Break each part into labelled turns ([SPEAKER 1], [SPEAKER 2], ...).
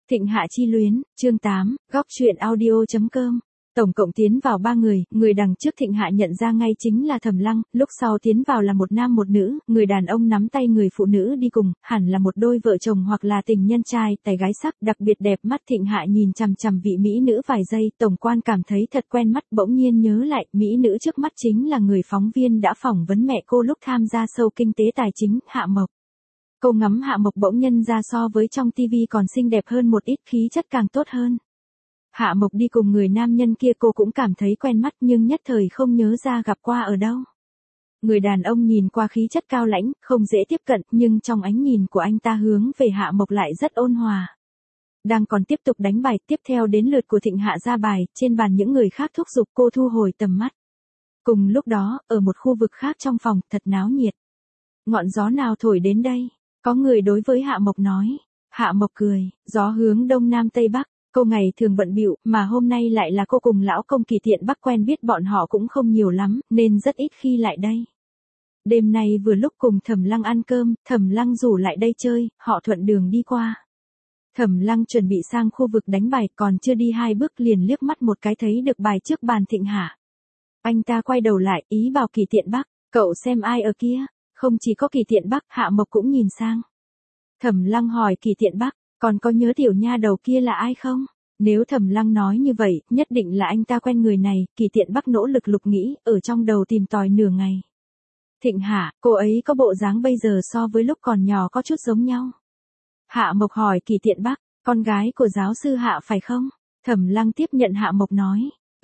[SPEAKER 1] Thịnh Hạ chi luyến, chương 8, góc truyện audio.com. Tổng cộng tiến vào 3 người đằng trước Thịnh Hạ nhận ra ngay chính là Thẩm Lăng, lúc sau tiến vào là một nam một nữ, người đàn ông nắm tay người phụ nữ đi cùng, hẳn là một đôi vợ chồng hoặc là tình nhân trai, tài gái sắc, đặc biệt đẹp mắt. Thịnh Hạ nhìn chằm chằm vị mỹ nữ vài giây, tổng quan cảm thấy thật quen mắt, bỗng nhiên nhớ lại, mỹ nữ trước mắt chính là người phóng viên đã phỏng vấn mẹ cô lúc tham gia show kinh tế tài chính, Hạ Mộc. Cô ngắm Hạ Mộc bỗng nhân ra so với trong TV còn xinh đẹp hơn một ít, khí chất càng tốt hơn. Hạ Mộc đi cùng người nam nhân kia cô cũng cảm thấy quen mắt nhưng nhất thời không nhớ ra gặp qua ở đâu. Người đàn ông nhìn qua khí chất cao lãnh, không dễ tiếp cận, nhưng trong ánh nhìn của anh ta hướng về Hạ Mộc lại rất ôn hòa. Đang còn tiếp tục đánh bài, tiếp theo đến lượt của Thịnh Hạ ra bài, trên bàn những người khác thúc giục cô thu hồi tầm mắt. Cùng lúc đó, ở một khu vực khác trong phòng, thật náo nhiệt. Ngọn gió nào thổi đến đây? Có người đối với Hạ Mộc nói. Hạ Mộc cười, gió hướng đông nam tây bắc. Cô ngày thường bận bịu, mà hôm nay lại là cô cùng lão công Kỳ Tiện Bắc, quen biết bọn họ cũng không nhiều lắm, nên rất ít khi lại đây. Đêm nay vừa lúc cùng Thẩm Lăng ăn cơm, Thẩm Lăng rủ lại đây chơi, họ thuận đường đi qua. Thẩm Lăng chuẩn bị sang khu vực đánh bài, còn chưa đi 2 bước liền liếc mắt một cái thấy được bài trước bàn Thịnh Hạ. Anh ta quay đầu lại, ý bảo Kỳ Tiện Bắc, cậu xem ai ở kia. Không chỉ có Kỳ Tiện Bắc, Hạ Mộc cũng nhìn sang. Thẩm Lăng hỏi Kỳ Tiện Bắc, còn có nhớ tiểu nha đầu kia là ai không? Nếu Thẩm Lăng nói như vậy, nhất định là anh ta quen người này. Kỳ Tiện Bắc nỗ lực lục nghĩ, ở trong đầu tìm tòi nửa ngày. Thịnh Hạ, cô ấy có bộ dáng bây giờ so với lúc còn nhỏ có chút giống nhau. Hạ Mộc hỏi Kỳ Tiện Bắc, con gái của giáo sư Hạ phải không? Thẩm Lăng tiếp nhận Hạ Mộc nói.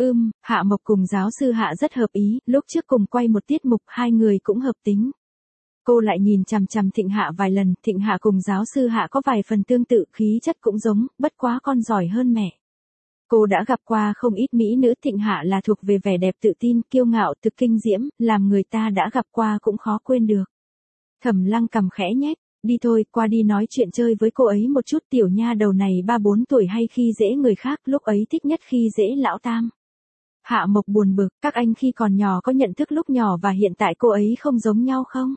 [SPEAKER 1] Hạ Mộc cùng giáo sư Hạ rất hợp ý, lúc trước cùng quay một tiết mục, 2 người cũng hợp tính. Cô lại nhìn chằm chằm Thịnh Hạ vài lần, Thịnh Hạ cùng giáo sư Hạ có vài phần tương tự, khí chất cũng giống, bất quá con giỏi hơn mẹ. Cô đã gặp qua không ít mỹ nữ, Thịnh Hạ là thuộc về vẻ đẹp tự tin, kiêu ngạo, thực kinh diễm, làm người ta đã gặp qua cũng khó quên được. Thẩm Lăng cằm khẽ nhếch, đi thôi, qua đi nói chuyện chơi với cô ấy một chút, tiểu nha đầu này 3-4 tuổi hay khi dễ người khác, lúc ấy thích nhất khi dễ lão tam. Hạ Mộc buồn bực, các anh khi còn nhỏ có nhận thức lúc nhỏ và hiện tại cô ấy không giống nhau không?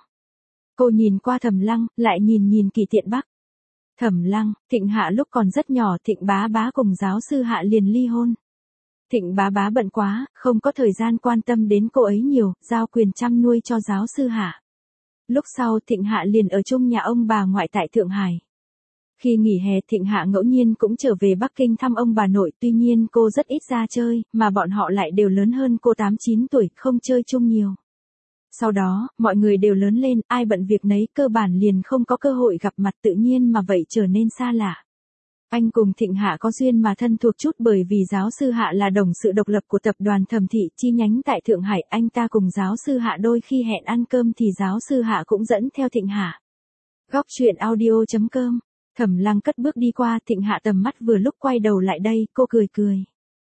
[SPEAKER 1] Cô nhìn qua Thẩm Lăng, lại nhìn Kỳ Tiện Bắc. Thẩm Lăng, Thịnh Hạ lúc còn rất nhỏ, Thịnh bá bá cùng giáo sư Hạ liền ly hôn. Thịnh bá bá bận quá, không có thời gian quan tâm đến cô ấy nhiều, giao quyền chăm nuôi cho giáo sư Hạ. Lúc sau Thịnh Hạ liền ở chung nhà ông bà ngoại tại Thượng Hải. Khi nghỉ hè Thịnh Hạ ngẫu nhiên cũng trở về Bắc Kinh thăm ông bà nội, tuy nhiên cô rất ít ra chơi, mà bọn họ lại đều lớn hơn cô 8-9 tuổi, không chơi chung nhiều. Sau đó, mọi người đều lớn lên, ai bận việc nấy, cơ bản liền không có cơ hội gặp mặt, tự nhiên mà vậy trở nên xa lạ. Anh cùng Thịnh Hạ có duyên mà thân thuộc chút bởi vì giáo sư Hạ là đồng sự độc lập của tập đoàn Thẩm Thị chi nhánh tại Thượng Hải, anh ta cùng giáo sư Hạ đôi khi hẹn ăn cơm thì giáo sư Hạ cũng dẫn theo Thịnh Hạ. Góc truyện audio.com. Thẩm Lăng cất bước đi qua, Thịnh Hạ tầm mắt vừa lúc quay đầu lại đây, cô cười.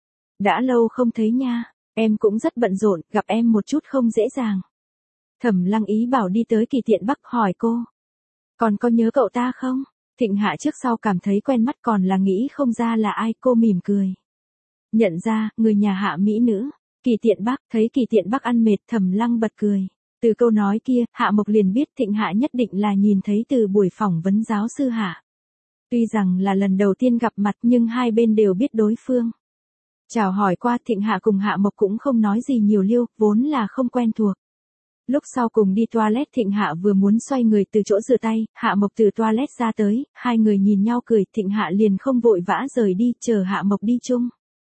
[SPEAKER 1] Đã lâu không thấy nha, em cũng rất bận rộn, gặp em một chút không dễ dàng. Thẩm Lăng ý bảo đi tới Kỳ Tiện Bắc hỏi cô. Còn có nhớ cậu ta không? Thịnh Hạ trước sau cảm thấy quen mắt còn là nghĩ không ra là ai, cô mỉm cười. Nhận ra, người nhà Hạ mỹ nữ. Kỳ Tiện Bắc, thấy Kỳ Tiện Bắc ăn mệt, Thẩm Lăng bật cười. Từ câu nói kia, Hạ Mộc liền biết Thịnh Hạ nhất định là nhìn thấy từ buổi phỏng vấn giáo sư Hạ. Tuy rằng là lần đầu tiên gặp mặt nhưng hai bên đều biết đối phương. Chào hỏi qua, Thịnh Hạ cùng Hạ Mộc cũng không nói gì nhiều liêu, vốn là không quen thuộc. Lúc sau cùng đi toilet, Thịnh Hạ vừa muốn xoay người từ chỗ rửa tay, Hạ Mộc từ toilet ra tới, hai người nhìn nhau cười, Thịnh Hạ liền không vội vã rời đi, chờ Hạ Mộc đi chung.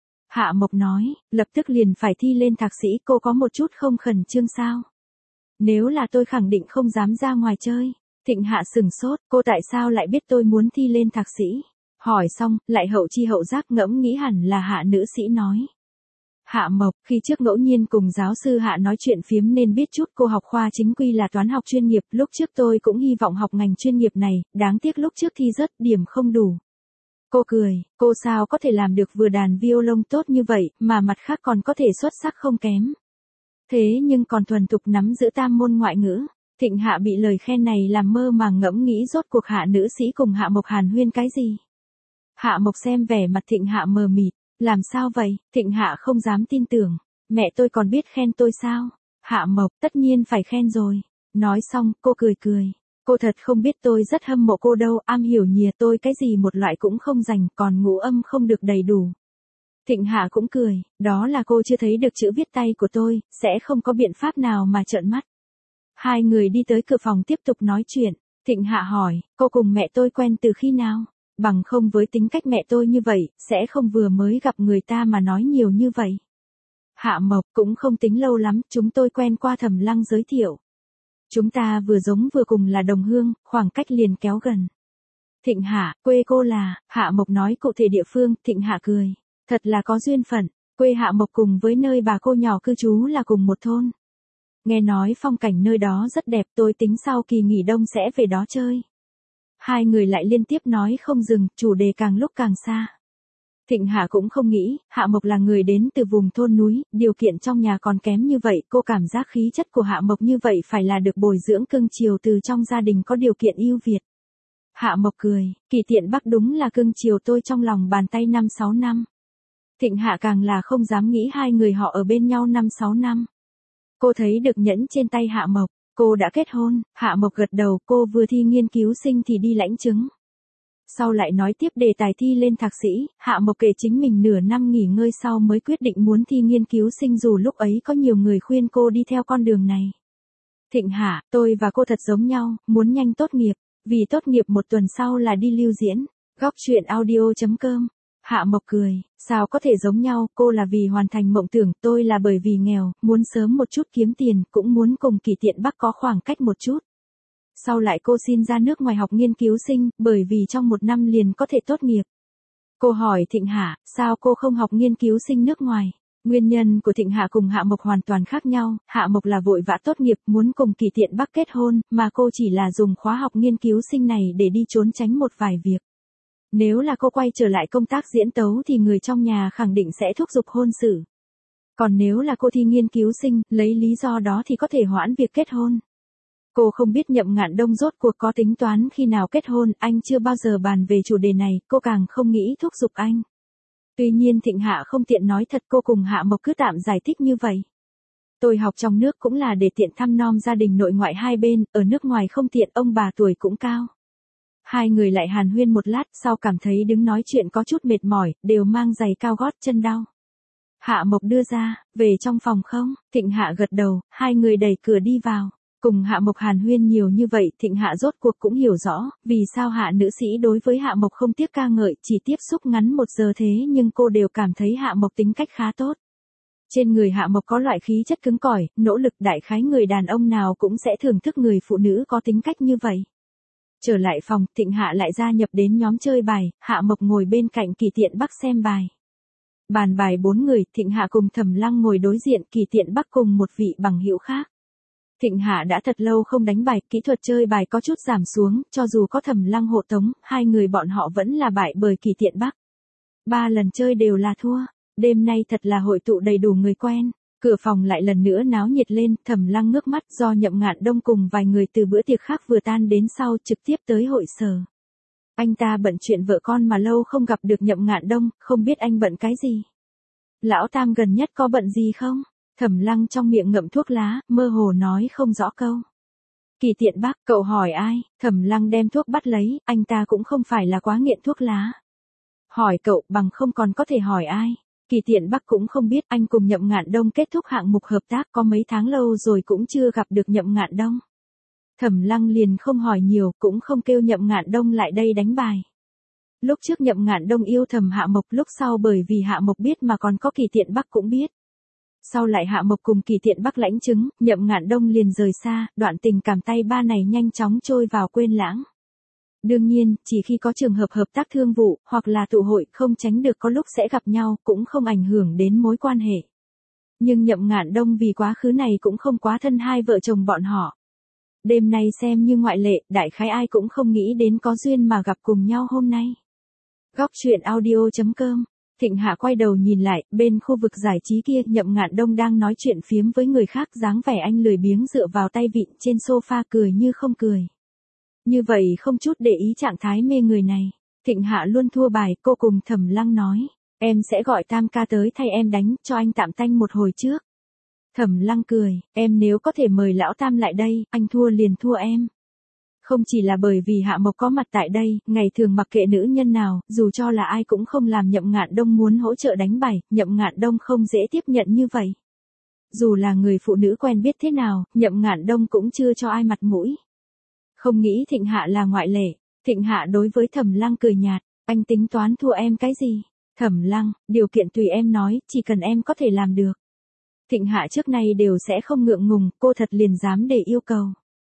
[SPEAKER 1] Hạ Mộc nói, lập tức liền phải thi lên thạc sĩ, cô có một chút không khẩn trương sao? Nếu là tôi khẳng định không dám ra ngoài chơi. Thịnh Hạ sừng sốt, cô tại sao lại biết tôi muốn thi lên thạc sĩ? Hỏi xong, lại hậu chi hậu giác ngẫm nghĩ hẳn là Hạ nữ sĩ nói. Hạ Mộc, khi trước ngẫu nhiên cùng giáo sư Hạ nói chuyện phiếm nên biết chút, cô học khoa chính quy là toán học chuyên nghiệp, lúc trước tôi cũng hy vọng học ngành chuyên nghiệp này, đáng tiếc lúc trước thi rớt, điểm không đủ. Cô cười, cô sao có thể làm được vừa đàn violon tốt như vậy, mà mặt khác còn có thể xuất sắc không kém. Thế nhưng còn thuần thục nắm giữ 3 môn ngoại ngữ. Thịnh Hạ bị lời khen này làm mơ màng ngẫm nghĩ rốt cuộc Hạ nữ sĩ cùng Hạ Mộc hàn huyên cái gì. Hạ Mộc xem vẻ mặt Thịnh Hạ mờ mịt, làm sao vậy? Thịnh Hạ không dám tin tưởng, mẹ tôi còn biết khen tôi sao? Hạ Mộc, tất nhiên phải khen rồi. Nói xong, cô cười. Cô thật không biết tôi rất hâm mộ cô đâu, am hiểu nhìa, tôi cái gì một loại cũng không rành, còn ngũ âm không được đầy đủ. Thịnh Hạ cũng cười, đó là cô chưa thấy được chữ viết tay của tôi, sẽ không có biện pháp nào mà trợn mắt. Hai người đi tới cửa phòng tiếp tục nói chuyện. Thịnh Hạ hỏi, cô cùng mẹ tôi quen từ khi nào? Bằng không với tính cách mẹ tôi như vậy, sẽ không vừa mới gặp người ta mà nói nhiều như vậy. Hạ Mộc, cũng không tính lâu lắm, chúng tôi quen qua Thẩm Lăng giới thiệu. Chúng ta vừa giống vừa cùng là đồng hương, khoảng cách liền kéo gần. Thịnh Hạ, quê cô là, Hạ Mộc nói cụ thể địa phương, Thịnh Hạ cười. Thật là có duyên phận, quê Hạ Mộc cùng với nơi bà cô nhỏ cư trú là cùng một thôn. Nghe nói phong cảnh nơi đó rất đẹp, tôi tính sau kỳ nghỉ đông sẽ về đó chơi. Hai người lại liên tiếp nói không dừng, chủ đề càng lúc càng xa. Thịnh Hạ cũng không nghĩ, Hạ Mộc là người đến từ vùng thôn núi, điều kiện trong nhà còn kém như vậy, cô cảm giác khí chất của Hạ Mộc như vậy phải là được bồi dưỡng cưng chiều từ trong gia đình có điều kiện ưu việt. Hạ Mộc cười, Kỳ Tiện Bắc đúng là cưng chiều tôi trong lòng bàn tay 5-6 năm. Thịnh Hạ càng là không dám nghĩ hai người họ ở bên nhau 5-6 năm. Cô thấy được nhẫn trên tay Hạ Mộc, cô đã kết hôn, Hạ Mộc gật đầu, cô vừa thi nghiên cứu sinh thì đi lãnh chứng. Sau lại nói tiếp đề tài thi lên thạc sĩ, Hạ Mộc kể chính mình nửa năm nghỉ ngơi sau mới quyết định muốn thi nghiên cứu sinh dù lúc ấy có nhiều người khuyên cô đi theo con đường này. Thịnh Hạ, tôi và cô thật giống nhau, muốn nhanh tốt nghiệp, vì tốt nghiệp một tuần sau là đi lưu diễn. Góc truyện audio.com. Hạ Mộc cười, sao có thể giống nhau, cô là vì hoàn thành mộng tưởng, tôi là bởi vì nghèo, muốn sớm một chút kiếm tiền, cũng muốn cùng Kỳ Tiện Bắc có khoảng cách một chút. Sau lại cô xin ra nước ngoài học nghiên cứu sinh, bởi vì trong một năm liền có thể tốt nghiệp. Cô hỏi Thịnh Hạ, sao cô không học nghiên cứu sinh nước ngoài? Nguyên nhân của Thịnh Hạ cùng Hạ Mộc hoàn toàn khác nhau, Hạ Mộc là vội vã tốt nghiệp, muốn cùng Kỳ Tiện Bắc kết hôn, mà cô chỉ là dùng khóa học nghiên cứu sinh này để đi trốn tránh một vài việc. Nếu là cô quay trở lại công tác diễn tấu thì người trong nhà khẳng định sẽ thúc giục hôn sự. Còn nếu là cô thi nghiên cứu sinh, lấy lý do đó thì có thể hoãn việc kết hôn. Cô không biết Nhậm Ngạn Đông rốt cuộc có tính toán khi nào kết hôn, anh chưa bao giờ bàn về chủ đề này, cô càng không nghĩ thúc giục anh. Tuy nhiên Thịnh Hạ không tiện nói thật, cô cùng Hạ Mộc cứ tạm giải thích như vậy. Tôi học trong nước cũng là để tiện thăm nom gia đình nội ngoại hai bên, ở nước ngoài không tiện, ông bà tuổi cũng cao. Hai người lại hàn huyên một lát, sau cảm thấy đứng nói chuyện có chút mệt mỏi, đều mang giày cao gót, chân đau. Hạ Mộc đưa ra, về trong phòng không? Thịnh Hạ gật đầu, hai người đẩy cửa đi vào. Cùng Hạ Mộc hàn huyên nhiều như vậy, Thịnh Hạ rốt cuộc cũng hiểu rõ, vì sao Hạ nữ sĩ đối với Hạ Mộc không tiếc ca ngợi, chỉ tiếp xúc ngắn 1 giờ thế nhưng cô đều cảm thấy Hạ Mộc tính cách khá tốt. Trên người Hạ Mộc có loại khí chất cứng cỏi, nỗ lực, đại khái người đàn ông nào cũng sẽ thưởng thức người phụ nữ có tính cách như vậy. Trở lại phòng, Thịnh Hạ lại gia nhập đến nhóm chơi bài, Hạ Mộc ngồi bên cạnh Kỳ Tiện Bắc xem bài. Bàn bài 4 người, Thịnh Hạ cùng Thẩm Lăng ngồi đối diện, Kỳ Tiện Bắc cùng một vị bằng hữu khác. Thịnh Hạ đã thật lâu không đánh bài, kỹ thuật chơi bài có chút giảm xuống, cho dù có Thẩm Lăng hộ tống, hai người bọn họ vẫn là bại bởi Kỳ Tiện Bắc. 3 lần chơi đều là thua, đêm nay thật là hội tụ đầy đủ người quen. Cửa phòng lại lần nữa náo nhiệt lên, Thẩm Lăng ngước mắt, do Nhậm Ngạn Đông cùng vài người từ bữa tiệc khác vừa tan đến sau trực tiếp tới hội sở. Anh ta bận chuyện vợ con mà lâu không gặp được Nhậm Ngạn Đông, không biết anh bận cái gì. Lão Tam gần nhất có bận gì không? Thẩm Lăng trong miệng ngậm thuốc lá, mơ hồ nói không rõ câu. Kỳ Tiện Bắc, cậu hỏi ai? Thẩm Lăng đem thuốc bắt lấy, anh ta cũng không phải là quá nghiện thuốc lá. Hỏi cậu, bằng không còn có thể hỏi ai? Kỳ Tiện Bắc cũng không biết, anh cùng Nhậm Ngạn Đông kết thúc hạng mục hợp tác có mấy tháng lâu rồi cũng chưa gặp được Nhậm Ngạn Đông. Thẩm Lăng liền không hỏi nhiều, cũng không kêu Nhậm Ngạn Đông lại đây đánh bài. Lúc trước Nhậm Ngạn Đông yêu thầm Hạ Mộc, lúc sau bởi vì Hạ Mộc biết mà còn có Kỳ Tiện Bắc cũng biết. Sau lại Hạ Mộc cùng Kỳ Tiện Bắc lãnh chứng, Nhậm Ngạn Đông liền rời xa, đoạn tình cảm tay ba này nhanh chóng trôi vào quên lãng. Đương nhiên, chỉ khi có trường hợp hợp tác thương vụ, hoặc là tụ hội, không tránh được có lúc sẽ gặp nhau, cũng không ảnh hưởng đến mối quan hệ. Nhưng Nhậm Ngạn Đông vì quá khứ này cũng không quá thân hai vợ chồng bọn họ. Đêm nay xem như ngoại lệ, đại khái ai cũng không nghĩ đến có duyên mà gặp cùng nhau hôm nay. Góc truyện audio.com. Thịnh Hạ quay đầu nhìn lại, bên khu vực giải trí kia, Nhậm Ngạn Đông đang nói chuyện phiếm với người khác, dáng vẻ anh lười biếng dựa vào tay vịn trên sofa cười như không cười. Như vậy không chút để ý trạng thái mê người này. Thịnh Hạ luôn thua bài, cô cùng Thẩm Lăng nói, em sẽ gọi Tam ca tới thay em đánh, cho anh tạm tanh một hồi trước. Thẩm Lăng cười, em nếu có thể mời lão Tam lại đây, anh thua liền thua em. Không chỉ là bởi vì Hạ Mộc có mặt tại đây, ngày thường mặc kệ nữ nhân nào, dù cho là ai cũng không làm Nhậm Ngạn Đông muốn hỗ trợ đánh bài, Nhậm Ngạn Đông không dễ tiếp nhận như vậy. Dù là người phụ nữ quen biết thế nào, Nhậm Ngạn Đông cũng chưa cho ai mặt mũi. Không nghĩ Thịnh Hạ là ngoại lệ. Thịnh Hạ đối với Thẩm Lăng cười nhạt, anh tính toán thua em cái gì? Thẩm Lăng, điều kiện tùy em nói, chỉ cần em có thể làm được. Thịnh Hạ trước nay đều sẽ không ngượng ngùng, cô thật liền dám để yêu cầu.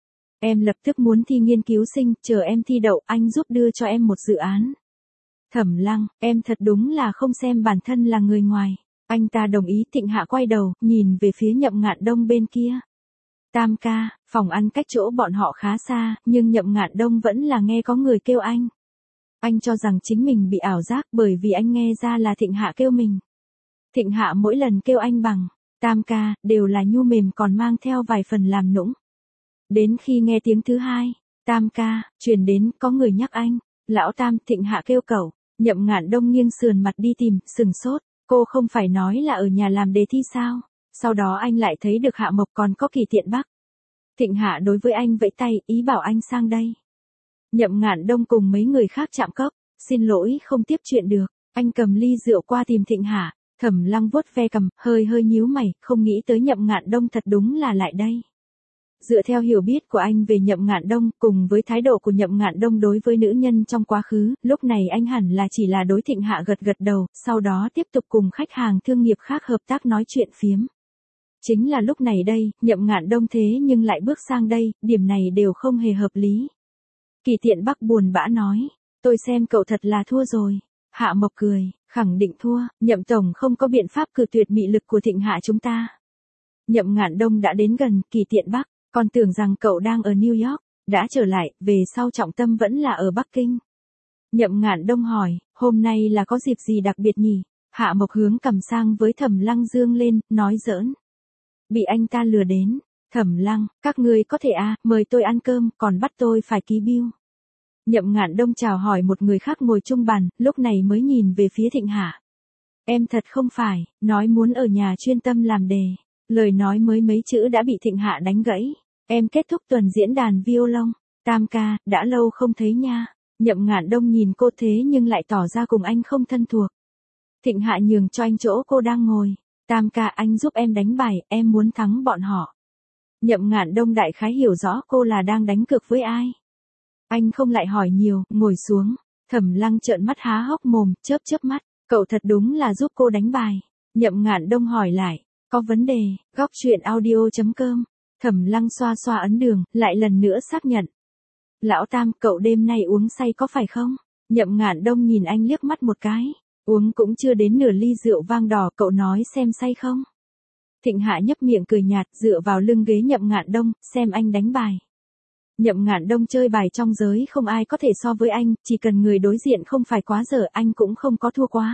[SPEAKER 1] Em lập tức muốn thi nghiên cứu sinh, chờ em thi đậu, anh giúp đưa cho em một dự án. Thẩm Lăng, em thật đúng là không xem bản thân là người ngoài. Anh ta đồng ý. Thịnh Hạ quay đầu, nhìn về phía Nhậm Ngạn Đông bên kia. Tam ca, phòng ăn cách chỗ bọn họ khá xa, nhưng Nhậm Ngạn Đông vẫn là nghe có người kêu anh. Anh cho rằng chính mình bị ảo giác bởi vì anh nghe ra là Thịnh Hạ kêu mình. Thịnh Hạ mỗi lần kêu anh bằng Tam ca, đều là nhu mềm còn mang theo vài phần làm nũng. Đến khi nghe tiếng thứ hai, Tam ca, truyền đến, có người nhắc anh. Lão Tam, Thịnh Hạ kêu cậu. Nhậm Ngạn Đông nghiêng sườn mặt đi tìm, sừng sốt. Cô không phải nói là ở nhà làm đề thi sao? Sau đó anh lại thấy được Hạ Mộc còn có Kỳ Tiện Bắc. Thịnh Hạ đối với anh vẫy tay, ý bảo anh sang đây. Nhậm Ngạn Đông cùng mấy người khác chạm cốc, xin lỗi không tiếp chuyện được. Anh cầm ly rượu qua tìm Thịnh Hạ. Thẩm Lăng vuốt ve cằm, hơi nhíu mày, không nghĩ tới Nhậm Ngạn Đông thật đúng là lại đây. Dựa theo hiểu biết của anh về Nhậm Ngạn Đông, cùng với thái độ của Nhậm Ngạn Đông đối với nữ nhân trong quá khứ, lúc này anh hẳn là chỉ là đối Thịnh Hạ gật đầu, sau đó tiếp tục cùng khách hàng thương nghiệp khác hợp tác nói chuyện phiếm. Chính là lúc này đây, Nhậm Ngạn Đông thế nhưng lại bước sang đây, điểm này đều không hề hợp lý. Kỳ Tiện Bắc buồn bã nói, tôi xem cậu thật là thua rồi. Hạ Mộc cười, khẳng định thua, Nhậm tổng không có biện pháp cự tuyệt mị lực của Thịnh Hạ chúng ta. Nhậm Ngạn Đông đã đến gần. Kỳ Tiện Bắc, còn tưởng rằng cậu đang ở New York, đã trở lại, về sau trọng tâm vẫn là ở Bắc Kinh. Nhậm Ngạn Đông hỏi, hôm nay là có dịp gì đặc biệt nhỉ? Hạ Mộc hướng cầm sang với Thẩm Lăng dương lên, nói giỡn. Bị anh ta lừa đến. Thẩm Lăng, các ngươi có thể mời tôi ăn cơm, còn bắt tôi phải ký bill. Nhậm Ngạn Đông chào hỏi một người khác ngồi chung bàn, lúc này mới nhìn về phía Thịnh Hạ. Em thật không phải, nói muốn ở nhà chuyên tâm làm đề. Lời nói mới mấy chữ đã bị Thịnh Hạ đánh gãy. Em kết thúc tuần diễn đàn violon. Tam ca, đã lâu không thấy nha. Nhậm Ngạn Đông nhìn cô thế nhưng lại tỏ ra cùng anh không thân thuộc. Thịnh Hạ nhường cho anh chỗ cô đang ngồi. Tam ca, anh giúp em đánh bài, em muốn thắng bọn họ. Nhậm Ngạn Đông đại khái hiểu rõ cô là đang đánh cược với ai. Anh không lại hỏi nhiều, ngồi xuống. Thẩm Lăng trợn mắt há hốc mồm, chớp mắt. Cậu thật đúng là giúp cô đánh bài. Nhậm Ngạn Đông hỏi lại. Có vấn đề, góc chuyện audio.com. Thẩm Lăng xoa ấn đường, lại lần nữa xác nhận. Lão Tam, cậu đêm nay uống say có phải không? Nhậm Ngạn Đông nhìn anh liếc mắt một cái. Uống cũng chưa đến nửa ly rượu vang đỏ, cậu nói xem say không? Thịnh Hạ nhấp miệng cười nhạt, dựa vào lưng ghế Nhậm Ngạn Đông, xem anh đánh bài. Nhậm Ngạn Đông chơi bài trong giới không ai có thể so với anh, chỉ cần người đối diện không phải quá dở anh cũng không có thua quá.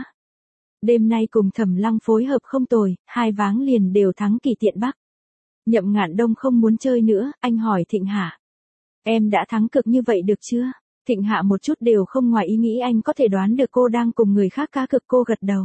[SPEAKER 1] Đêm nay cùng Thẩm Lăng phối hợp không tồi, hai ván liền đều thắng Kỳ Tiện Bắc. Nhậm Ngạn Đông không muốn chơi nữa, anh hỏi Thịnh Hạ. Em đã thắng cực như vậy được chưa? Thịnh Hạ một chút đều không ngoài ý nghĩ anh có thể đoán được cô đang cùng người khác cá cược, cô gật đầu.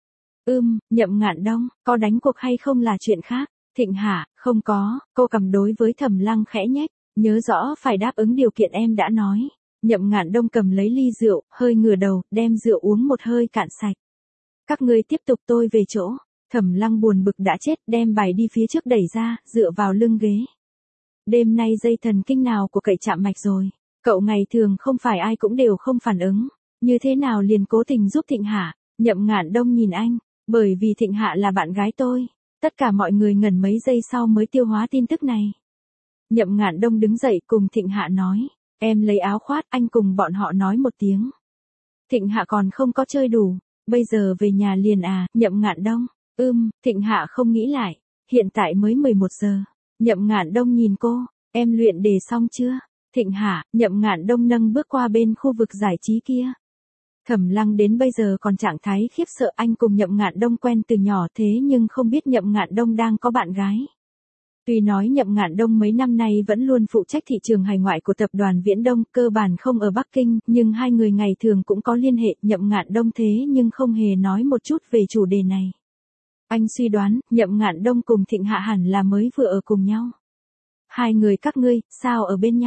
[SPEAKER 1] Nhậm Ngạn Đông, có đánh cuộc hay không là chuyện khác. Thịnh Hạ, không có, cô cầm đối với Thẩm Lăng khẽ nhếch, nhớ rõ phải đáp ứng điều kiện em đã nói. Nhậm Ngạn Đông cầm lấy ly rượu, hơi ngửa đầu, đem rượu uống một hơi cạn sạch. Các ngươi tiếp tục, tôi về chỗ. Thẩm Lăng buồn bực đã chết, đem bài đi phía trước đẩy ra, dựa vào lưng ghế. Đêm nay dây thần kinh nào của cậy chạm mạch rồi. Cậu ngày thường không phải ai cũng đều không phản ứng. Như thế nào liền cố tình giúp Thịnh Hạ? Nhậm Ngạn Đông nhìn anh. Bởi vì Thịnh Hạ là bạn gái tôi. Tất cả mọi người ngẩn mấy giây sau mới tiêu hóa tin tức này. Nhậm Ngạn Đông đứng dậy cùng Thịnh Hạ nói. Em lấy áo khoác, anh cùng bọn họ nói một tiếng. Thịnh Hạ còn không có chơi đủ. Bây giờ về nhà liền Nhậm Ngạn Đông. Thịnh Hạ không nghĩ lại. Hiện tại mới 11 giờ. Nhậm Ngạn Đông nhìn cô. Em luyện đề xong chưa? Thịnh Hạ, Nhậm Ngạn Đông nâng bước qua bên khu vực giải trí kia. Thẩm Lăng đến bây giờ còn trạng thái khiếp sợ, anh cùng Nhậm Ngạn Đông quen từ nhỏ thế nhưng không biết Nhậm Ngạn Đông đang có bạn gái. Tuy nói Nhậm Ngạn Đông mấy năm nay vẫn luôn phụ trách thị trường hải ngoại của tập đoàn Viễn Đông, cơ bản không ở Bắc Kinh, nhưng hai người ngày thường cũng có liên hệ. Nhậm Ngạn Đông thế nhưng không hề nói một chút về chủ đề này. Anh suy đoán, Nhậm Ngạn Đông cùng Thịnh Hạ hẳn là mới vừa ở cùng nhau. Hai người các ngươi, sao ở bên nhau?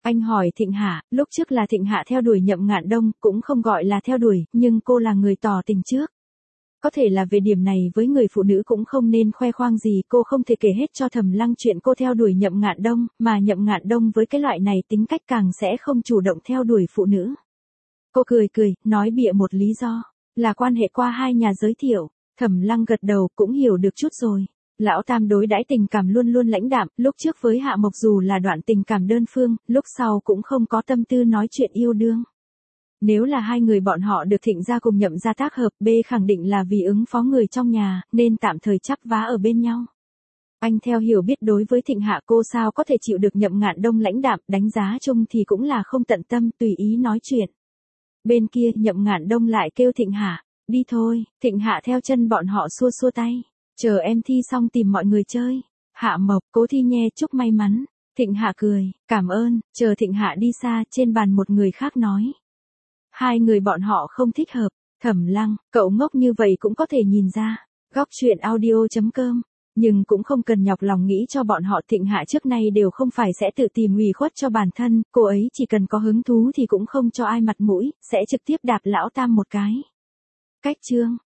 [SPEAKER 1] Anh hỏi Thịnh Hạ, lúc trước là Thịnh Hạ theo đuổi Nhậm Ngạn Đông, cũng không gọi là theo đuổi, nhưng cô là người tỏ tình trước. Có thể là về điểm này với người phụ nữ cũng không nên khoe khoang gì, cô không thể kể hết cho Thẩm Lăng chuyện cô theo đuổi Nhậm Ngạn Đông, mà Nhậm Ngạn Đông với cái loại này tính cách càng sẽ không chủ động theo đuổi phụ nữ. Cô cười cười, nói bịa một lý do, là quan hệ qua hai nhà giới thiệu. Thẩm Lăng gật đầu, cũng hiểu được chút rồi. Lão Tam đối đãi tình cảm luôn luôn lãnh đạm, lúc trước với Hạ Mộc dù là đoạn tình cảm đơn phương, lúc sau cũng không có tâm tư nói chuyện yêu đương. Nếu là hai người bọn họ được Thịnh gia cùng Nhậm gia tác hợp, B khẳng định là vì ứng phó người trong nhà, nên tạm thời chắp vá ở bên nhau. Anh theo hiểu biết đối với Thịnh Hạ cô sao có thể chịu được Nhậm Ngạn Đông lãnh đạm, đánh giá chung thì cũng là không tận tâm, tùy ý nói chuyện. Bên kia Nhậm Ngạn Đông lại kêu Thịnh Hạ, đi thôi. Thịnh Hạ theo chân bọn họ xua xua tay, chờ em thi xong tìm mọi người chơi. Hạ Mộc, Cố Thi Nhe chúc may mắn. Thịnh Hạ cười, cảm ơn. Chờ Thịnh Hạ đi xa, trên bàn một người khác nói, hai người bọn họ không thích hợp. Thẩm Lăng, cậu ngốc như vậy cũng có thể nhìn ra. Góc truyện audio.com. Nhưng cũng không cần nhọc lòng nghĩ cho bọn họ. Thịnh Hạ trước nay đều không phải sẽ tự tìm ủy khuất cho bản thân, cô ấy chỉ cần có hứng thú thì cũng không cho ai mặt mũi, sẽ trực tiếp đạp Lão Tam một cái. Cách chương